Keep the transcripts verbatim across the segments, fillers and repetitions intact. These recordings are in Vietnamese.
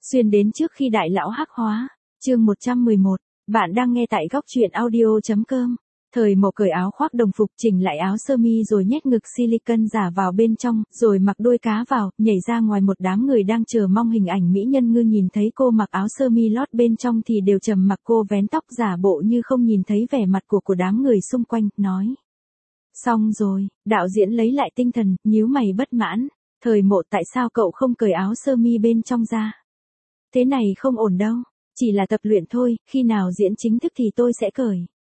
Xuyên đến trước khi đại lão hắc hóa. Chương một trăm mười một. Bạn đang nghe tại góc truyện audio chấm com. Thời Mộ cởi áo khoác đồng phục, chỉnh lại áo sơ mi rồi nhét ngực silicon giả vào bên trong, rồi mặc đôi cá vào, nhảy ra ngoài. Một đám người đang chờ mong hình ảnh mỹ nhân ngư nhìn thấy cô mặc áo sơ mi lót bên trong thì đều trầm mặc. Cô vén tóc giả bộ như không nhìn thấy vẻ mặt của của đám người xung quanh, nói: xong rồi. Đạo diễn lấy lại tinh thần, nhíu mày bất mãn. Thời Mộ, tại sao cậu không cởi áo sơ mi bên trong ra? Thế này không ổn đâu. Chỉ là tập luyện thôi, khi nào diễn chính thức thì tôi sẽ cởi.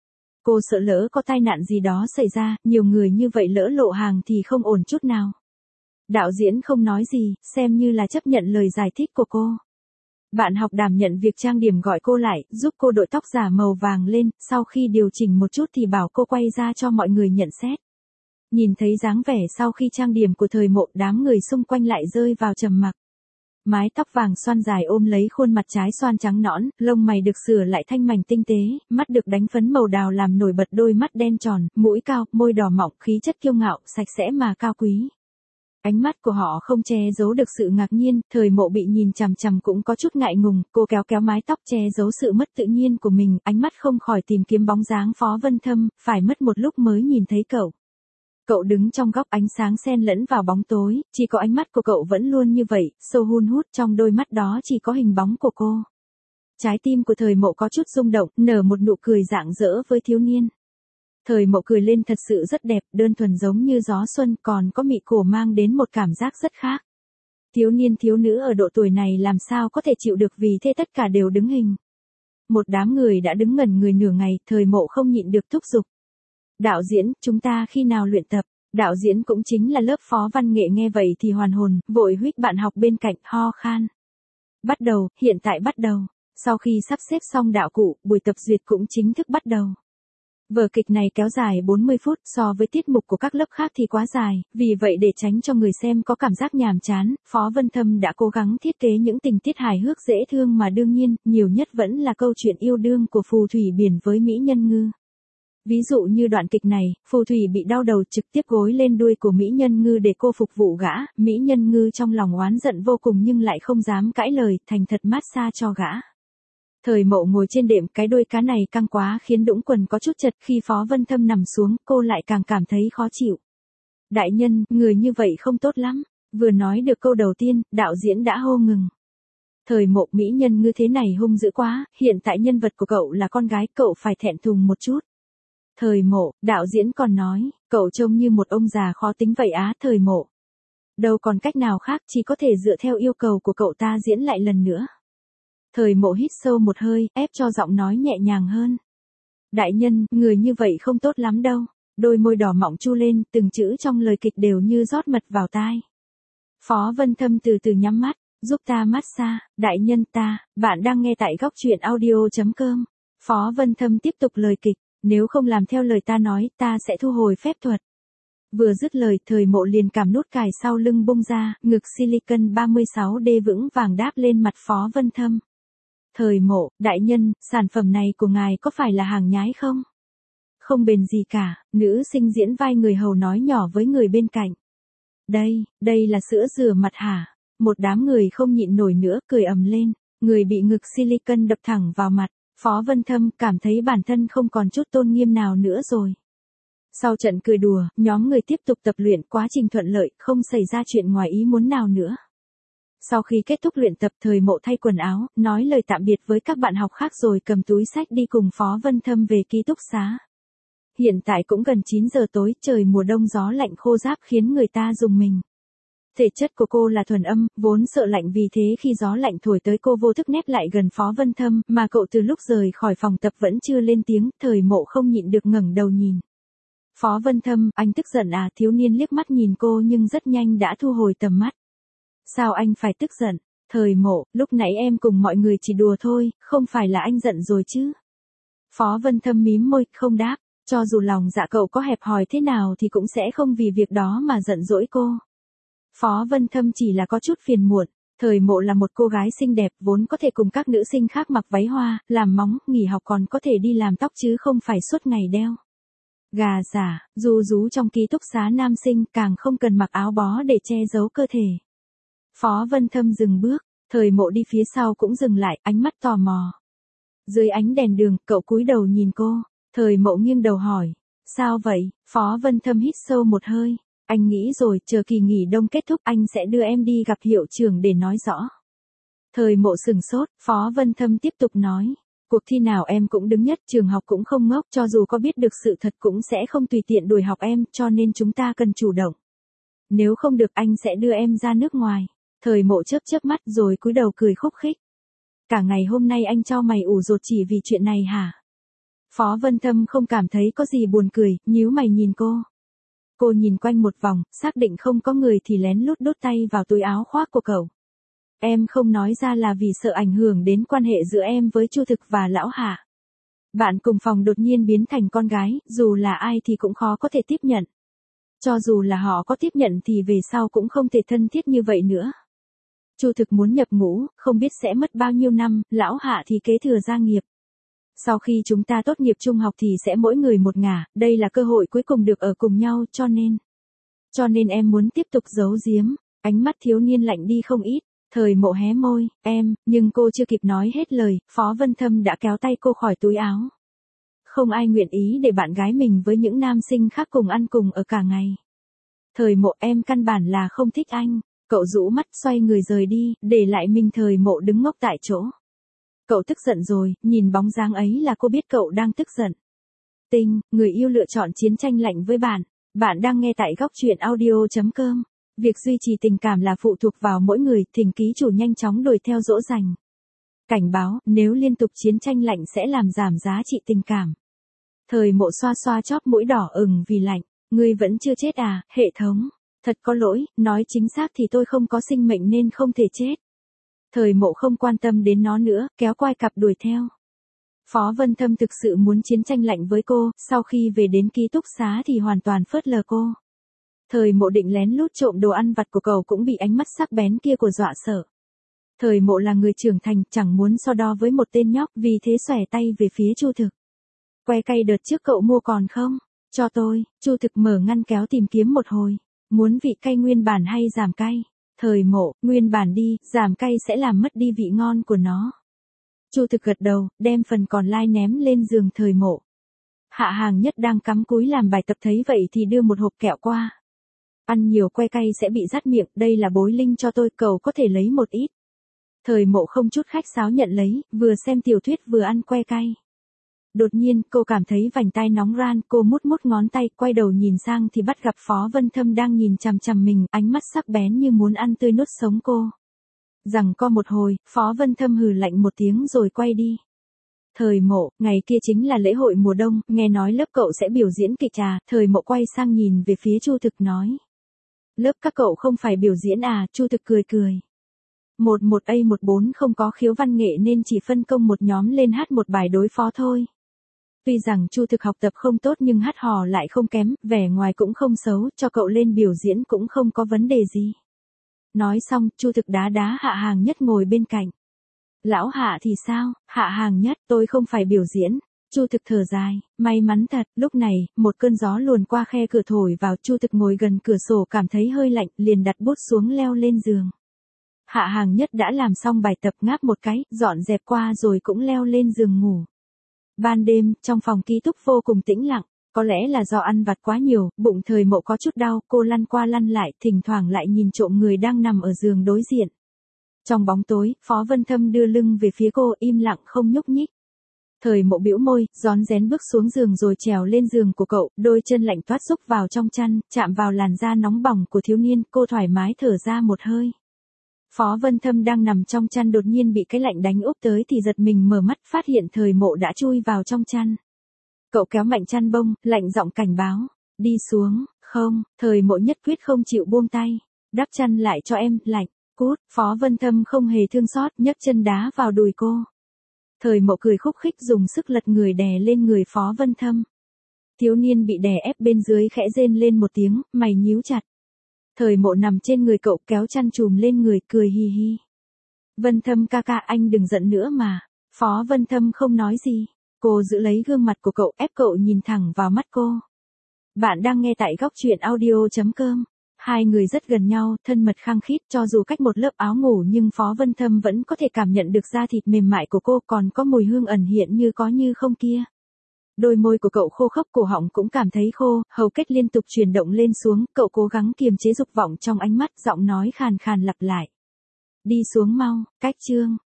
Cô sợ lỡ có tai nạn gì đó xảy ra, nhiều người như vậy lỡ lộ hàng thì không ổn chút nào. Đạo diễn không nói gì, xem như là chấp nhận lời giải thích của cô. Bạn học đảm nhận việc trang điểm gọi cô lại, giúp cô đội tóc giả màu vàng lên, sau khi điều chỉnh một chút thì bảo cô quay ra cho mọi người nhận xét. Nhìn thấy dáng vẻ sau khi trang điểm của Thời Mộ, đám người xung quanh lại rơi vào trầm mặc. Mái tóc vàng xoăn dài ôm lấy khuôn mặt trái xoan trắng nõn, lông mày được sửa lại thanh mảnh tinh tế, mắt được đánh phấn màu đào làm nổi bật đôi mắt đen tròn, mũi cao, môi đỏ mọng, khí chất kiêu ngạo, sạch sẽ mà cao quý. Ánh mắt của họ không che giấu được sự ngạc nhiên. Thời Mộ bị nhìn chằm chằm cũng có chút ngại ngùng, cô kéo kéo mái tóc che giấu sự mất tự nhiên của mình, ánh mắt không khỏi tìm kiếm bóng dáng Phó Vân Thâm, phải mất một lúc mới nhìn thấy cậu. Cậu đứng trong góc ánh sáng xen lẫn vào bóng tối, chỉ có ánh mắt của cậu vẫn luôn như vậy, sâu hun hút, trong đôi mắt đó chỉ có hình bóng của cô. Trái tim của Thời Mộ có chút rung động, nở một nụ cười rạng rỡ với thiếu niên. Thời Mộ cười lên thật sự rất đẹp, đơn thuần giống như gió xuân, còn có mị cổ mang đến một cảm giác rất khác. Thiếu niên thiếu nữ ở độ tuổi này làm sao có thể chịu được, vì thế tất cả đều đứng hình. Một đám người đã đứng ngẩn người nửa ngày, Thời Mộ không nhịn được thúc giục: đạo diễn, chúng ta khi nào luyện tập? Đạo diễn cũng chính là lớp phó văn nghệ nghe vậy thì hoàn hồn, vội huých bạn học bên cạnh, ho khan. Bắt đầu, hiện tại bắt đầu. Sau khi sắp xếp xong đạo cụ, buổi tập duyệt cũng chính thức bắt đầu. Vở kịch này kéo dài bốn mươi phút, so với tiết mục của các lớp khác thì quá dài, vì vậy để tránh cho người xem có cảm giác nhàm chán, Phó Vân Thâm đã cố gắng thiết kế những tình tiết hài hước dễ thương mà đương nhiên, nhiều nhất vẫn là câu chuyện yêu đương của phù thủy biển với mỹ nhân ngư. Ví dụ như đoạn kịch này, phù thủy bị đau đầu trực tiếp gối lên đuôi của mỹ nhân ngư để cô phục vụ gã, mỹ nhân ngư trong lòng oán giận vô cùng nhưng lại không dám cãi lời, thành thật massage cho gã. Thời Mộ ngồi trên đệm, cái đuôi cá này căng quá khiến đũng quần có chút chật, khi Phó Vân Thâm nằm xuống, cô lại càng cảm thấy khó chịu. Đại nhân, người như vậy không tốt lắm. Vừa nói được câu đầu tiên, đạo diễn đã hô ngừng. Thời Mộ, mỹ nhân ngư thế này hung dữ quá, hiện tại nhân vật của cậu là con gái, cậu phải thẹn thùng một chút. Thời Mộ, đạo diễn còn nói, cậu trông như một ông già khó tính vậy á. Thời Mộ, đâu còn cách nào khác, chỉ có thể dựa theo yêu cầu của cậu ta diễn lại lần nữa. Thời Mộ hít sâu một hơi, ép cho giọng nói nhẹ nhàng hơn. Đại nhân, người như vậy không tốt lắm đâu. Đôi môi đỏ mọng chu lên, từng chữ trong lời kịch đều như rót mật vào tai. Phó Vân Thâm từ từ nhắm mắt, giúp ta massage. Đại nhân ta, bạn đang nghe tại góc truyện audio chấm com. Phó Vân Thâm tiếp tục lời kịch. Nếu không làm theo lời ta nói, ta sẽ thu hồi phép thuật. Vừa dứt lời, Thời Mộ liền cảm nút cài sau lưng bung ra, ngực silicon ba mươi sáu D vững vàng đáp lên mặt Phó Vân Thâm. Thời Mộ, đại nhân, sản phẩm này của ngài có phải là hàng nhái không? Không bền gì cả, nữ sinh diễn vai người hầu nói nhỏ với người bên cạnh. Đây, đây là sữa rửa mặt hả? Một đám người không nhịn nổi nữa, cười ầm lên, người bị ngực silicon đập thẳng vào mặt. Phó Vân Thâm cảm thấy bản thân không còn chút tôn nghiêm nào nữa rồi. Sau trận cười đùa, nhóm người tiếp tục tập luyện, quá trình thuận lợi, không xảy ra chuyện ngoài ý muốn nào nữa. Sau khi kết thúc luyện tập, Thời Mộ thay quần áo, nói lời tạm biệt với các bạn học khác rồi cầm túi sách đi cùng Phó Vân Thâm về ký túc xá. Hiện tại cũng gần chín giờ tối, trời mùa đông gió lạnh khô ráp khiến người ta rùng mình. Thể chất của cô là thuần âm, vốn sợ lạnh, vì thế khi gió lạnh thổi tới cô vô thức nép lại gần Phó Vân Thâm, mà cậu từ lúc rời khỏi phòng tập vẫn chưa lên tiếng. Thời Mộ không nhịn được ngẩng đầu nhìn. Phó Vân Thâm, anh tức giận à? Thiếu niên liếc mắt nhìn cô nhưng rất nhanh đã thu hồi tầm mắt. Sao anh phải tức giận? Thời Mộ, lúc nãy em cùng mọi người chỉ đùa thôi, không phải là anh giận rồi chứ? Phó Vân Thâm mím môi, không đáp, cho dù lòng dạ cậu có hẹp hòi thế nào thì cũng sẽ không vì việc đó mà giận dỗi cô. Phó Vân Thâm chỉ là có chút phiền muộn. Thời Mộ là một cô gái xinh đẹp, vốn có thể cùng các nữ sinh khác mặc váy hoa, làm móng, nghỉ học còn có thể đi làm tóc chứ không phải suốt ngày đeo gà giả, ru rú trong ký túc xá nam sinh, càng không cần mặc áo bó để che giấu cơ thể. Phó Vân Thâm dừng bước, Thời Mộ đi phía sau cũng dừng lại, ánh mắt tò mò. Dưới ánh đèn đường, cậu cúi đầu nhìn cô. Thời Mộ nghiêng đầu hỏi. Sao vậy? Phó Vân Thâm hít sâu một hơi. Anh nghĩ rồi, chờ kỳ nghỉ đông kết thúc anh sẽ đưa em đi gặp hiệu trưởng để nói rõ. Thời Mộ sừng sốt, Phó Vân Thâm tiếp tục nói. Cuộc thi nào em cũng đứng nhất, trường học cũng không ngốc, cho dù có biết được sự thật cũng sẽ không tùy tiện đuổi học em, cho nên chúng ta cần chủ động. Nếu không được anh sẽ đưa em ra nước ngoài. Thời Mộ chớp chớp mắt rồi cúi đầu cười khúc khích. Cả ngày hôm nay anh cho mày ủ rột chỉ vì chuyện này hả? Phó Vân Thâm không cảm thấy có gì buồn cười, nhíu mày nhìn cô. Cô nhìn quanh một vòng, xác định không có người thì lén lút đút tay vào túi áo khoác của cậu. Em không nói ra là vì sợ ảnh hưởng đến quan hệ giữa em với Chu Thực và Lão Hạ. Bạn cùng phòng đột nhiên biến thành con gái, dù là ai thì cũng khó có thể tiếp nhận. Cho dù là họ có tiếp nhận thì về sau cũng không thể thân thiết như vậy nữa. Chu Thực muốn nhập ngũ, không biết sẽ mất bao nhiêu năm, Lão Hạ thì kế thừa gia nghiệp. Sau khi chúng ta tốt nghiệp trung học thì sẽ mỗi người một ngả, đây là cơ hội cuối cùng được ở cùng nhau cho nên. Cho nên em muốn tiếp tục giấu giếm, ánh mắt thiếu niên lạnh đi không ít. Thời Mộ hé môi, em, nhưng cô chưa kịp nói hết lời, Phó Vân Thâm đã kéo tay cô khỏi túi áo. Không ai nguyện ý để bạn gái mình với những nam sinh khác cùng ăn cùng ở cả ngày. Thời Mộ, em căn bản là không thích anh. Cậu rũ mắt xoay người rời đi, để lại mình Thời Mộ đứng ngốc tại chỗ. Cậu tức giận rồi, nhìn bóng dáng ấy là cô biết cậu đang tức giận. Tinh, người yêu lựa chọn chiến tranh lạnh với bạn. Bạn đang nghe tại góc truyện audio chấm com. Việc duy trì tình cảm là phụ thuộc vào mỗi người, thỉnh ký chủ nhanh chóng đuổi theo dỗ dành. Cảnh báo, nếu liên tục chiến tranh lạnh sẽ làm giảm giá trị tình cảm. Thời Mộ xoa xoa chóp mũi đỏ ửng vì lạnh. Ngươi vẫn chưa chết à, hệ thống. Thật có lỗi, nói chính xác thì tôi không có sinh mệnh nên không thể chết. Thời Mộ không quan tâm đến nó nữa, kéo quai cặp đuổi theo. Phó Vân Thâm thực sự muốn chiến tranh lạnh với cô, sau khi về đến ký túc xá thì hoàn toàn phớt lờ cô. Thời Mộ định lén lút trộm đồ ăn vặt của cậu cũng bị ánh mắt sắc bén kia của dọa sợ. Thời Mộ là người trưởng thành, chẳng muốn so đo với một tên nhóc, vì thế xòe tay về phía Chu Thực. Que cay đợt trước cậu mua còn không? Cho tôi. Chu Thực mở ngăn kéo tìm kiếm một hồi. Muốn vị cay nguyên bản hay giảm cay? Thời Mộ, nguyên bản đi, giảm cay sẽ làm mất đi vị ngon của nó. Chu Thực gật đầu, đem phần còn lại ném lên giường Thời Mộ. Hạ Hàng Nhất đang cắm cúi làm bài tập thấy vậy thì đưa một hộp kẹo qua. Ăn nhiều que cay sẽ bị rát miệng, đây là bối linh cho tôi, cậu có thể lấy một ít. Thời Mộ không chút khách sáo nhận lấy, vừa xem tiểu thuyết vừa ăn que cay. Đột nhiên, cô cảm thấy vành tai nóng ran, cô mút mút ngón tay, quay đầu nhìn sang thì bắt gặp Phó Vân Thâm đang nhìn chằm chằm mình, ánh mắt sắc bén như muốn ăn tươi nuốt sống cô. Rằng co một hồi, Phó Vân Thâm hừ lạnh một tiếng rồi quay đi. Thời Mộ, ngày kia chính là lễ hội mùa đông, nghe nói lớp cậu sẽ biểu diễn kịch à, Thời Mộ quay sang nhìn về phía Chu Thực nói. Lớp các cậu không phải biểu diễn à, Chu Thực cười cười. một một A một bốn không có khiếu văn nghệ nên chỉ phân công một nhóm lên hát một bài đối phó thôi. Tuy rằng Chu Thực học tập không tốt nhưng hát hò lại không kém, vẻ ngoài cũng không xấu, cho cậu lên biểu diễn cũng không có vấn đề gì. Nói xong, Chu Thực đá đá Hạ Hàng Nhất ngồi bên cạnh. Lão Hạ thì sao? Hạ Hàng Nhất, tôi không phải biểu diễn. Chu Thực thở dài, may mắn thật, lúc này, một cơn gió luồn qua khe cửa thổi vào, Chu Thực ngồi gần cửa sổ cảm thấy hơi lạnh, liền đặt bút xuống leo lên giường. Hạ Hàng Nhất đã làm xong bài tập ngáp một cái, dọn dẹp qua rồi cũng leo lên giường ngủ. Ban đêm, trong phòng ký túc vô cùng tĩnh lặng, có lẽ là do ăn vặt quá nhiều, bụng Thời Mộ có chút đau, cô lăn qua lăn lại, thỉnh thoảng lại nhìn trộm người đang nằm ở giường đối diện. Trong bóng tối, Phó Vân Thâm đưa lưng về phía cô, im lặng không nhúc nhích. Thời Mộ bĩu môi, rón rén bước xuống giường rồi trèo lên giường của cậu, đôi chân lạnh toát xúc vào trong chăn, chạm vào làn da nóng bỏng của thiếu niên, cô thoải mái thở ra một hơi. Phó Vân Thâm đang nằm trong chăn đột nhiên bị cái lạnh đánh úp tới thì giật mình mở mắt phát hiện Thời Mộ đã chui vào trong chăn. Cậu kéo mạnh chăn bông, lạnh giọng cảnh báo. Đi xuống, không, Thời Mộ nhất quyết không chịu buông tay. Đắp chăn lại cho em, lạnh, cút, Phó Vân Thâm không hề thương xót nhấc chân đá vào đùi cô. Thời Mộ cười khúc khích dùng sức lật người đè lên người Phó Vân Thâm. Thiếu niên bị đè ép bên dưới khẽ rên lên một tiếng, mày nhíu chặt. Thời Mộ nằm trên người cậu kéo chăn trùm lên người, cười hi hi. Vân Thâm ca ca, anh đừng giận nữa mà. Phó Vân Thâm không nói gì. Cô giữ lấy gương mặt của cậu, ép cậu nhìn thẳng vào mắt cô. Bạn đang nghe tại góc truyện audio chấm com. Hai người rất gần nhau, thân mật khăng khít, cho dù cách một lớp áo ngủ nhưng Phó Vân Thâm vẫn có thể cảm nhận được da thịt mềm mại của cô, còn có mùi hương ẩn hiện như có như không kia. Đôi môi của cậu khô khốc, cổ họng cũng cảm thấy khô, hầu kết liên tục chuyển động lên xuống, cậu cố gắng kiềm chế dục vọng trong ánh mắt, giọng nói khàn khàn lặp lại. Đi xuống mau, cách Trương.